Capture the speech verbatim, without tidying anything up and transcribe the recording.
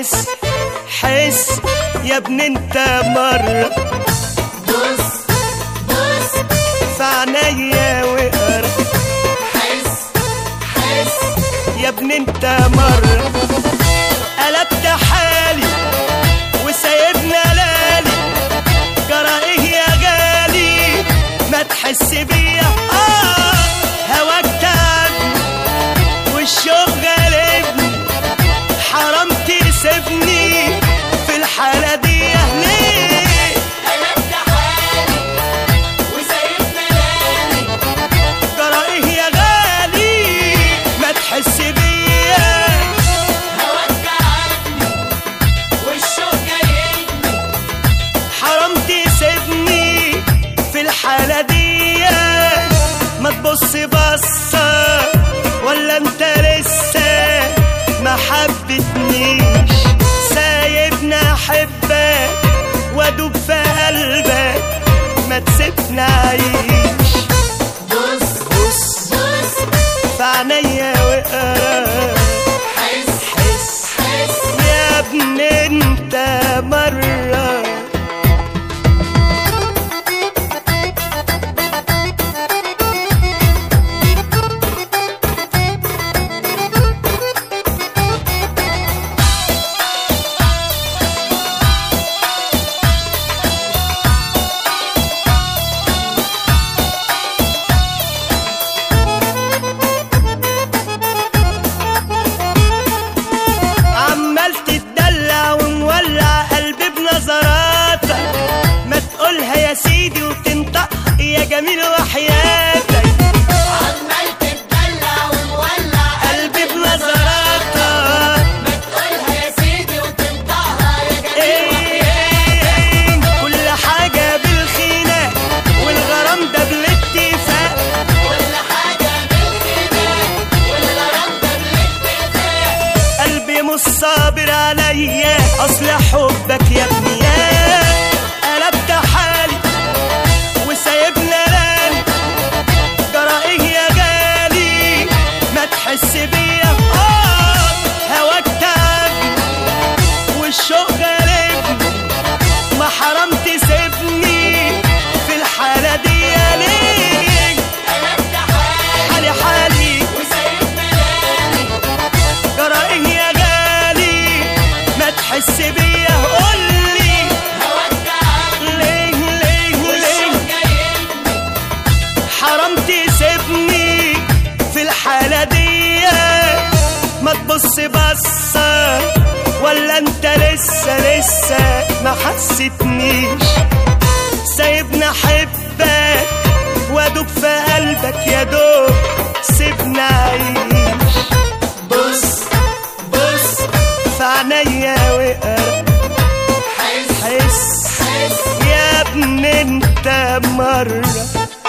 حس حس يا ابن انت مرة بص بص في عينيا واقرا حس حس يا ابن انت مرة قلبت حالي وسايبنا لالي، جرى ايه يا غالي ما تحس بيا؟ اه هواك تعبني والشوق غالبني، حرام تسيبني في الحالة دي ليه؟ قلبت حالي وسايبنا لالي، جرى ايه يا غالي ما تحس بيا؟ هواك تعبني والشوق جايبني، حرام تسيبني في الحالة دي. ما تبص بصة ولا انت لسه ما حبتنيش، سايبني احبك وادوب في قلبك، ما تسيبني اعيش. بص بص بص في عينيا واقرا حس حس حس يا ابن انت مرة. عمال تتدلع ومولع قلبي بنظراتك، ما تقولها يا سيدي وتنطق يا جميل وحياتك. عمال تتدلع ومولع قلبي بنظراتك ما تقولها يا سيدي وتنطقها يا جميل إيه، كل حاجة بالخيانة والغرام ده بالاتفاق، كل حاجة بالخناق والغرام ده بالاتفاق. قلبي مش صابر عليا اصل حبك يا ابني، يا قلبت حالي وسايبنا لالي، جرى ايه يا غالي ما تحس بيا؟ اه هواك تعبني والشوق غالبني، ما حرام تسيبني في الحالة دي ليه؟ قلبت حالي حالي حالي وسايبنا لالي، جرى ايه يا غالي ما تحس بيا؟ قولي هواك تعبني ليه ليه ليه والشوق جايبني، حرام تسيبني في الحالة دي. ما تبص بصة ولا انت لسه لسه ما حسيتنيش، سايبني احبك وادوب في قلبك يا دوب سيبني اعيش. بص بص في عينيا واقرا حس حس حس يا ابن انت مرة.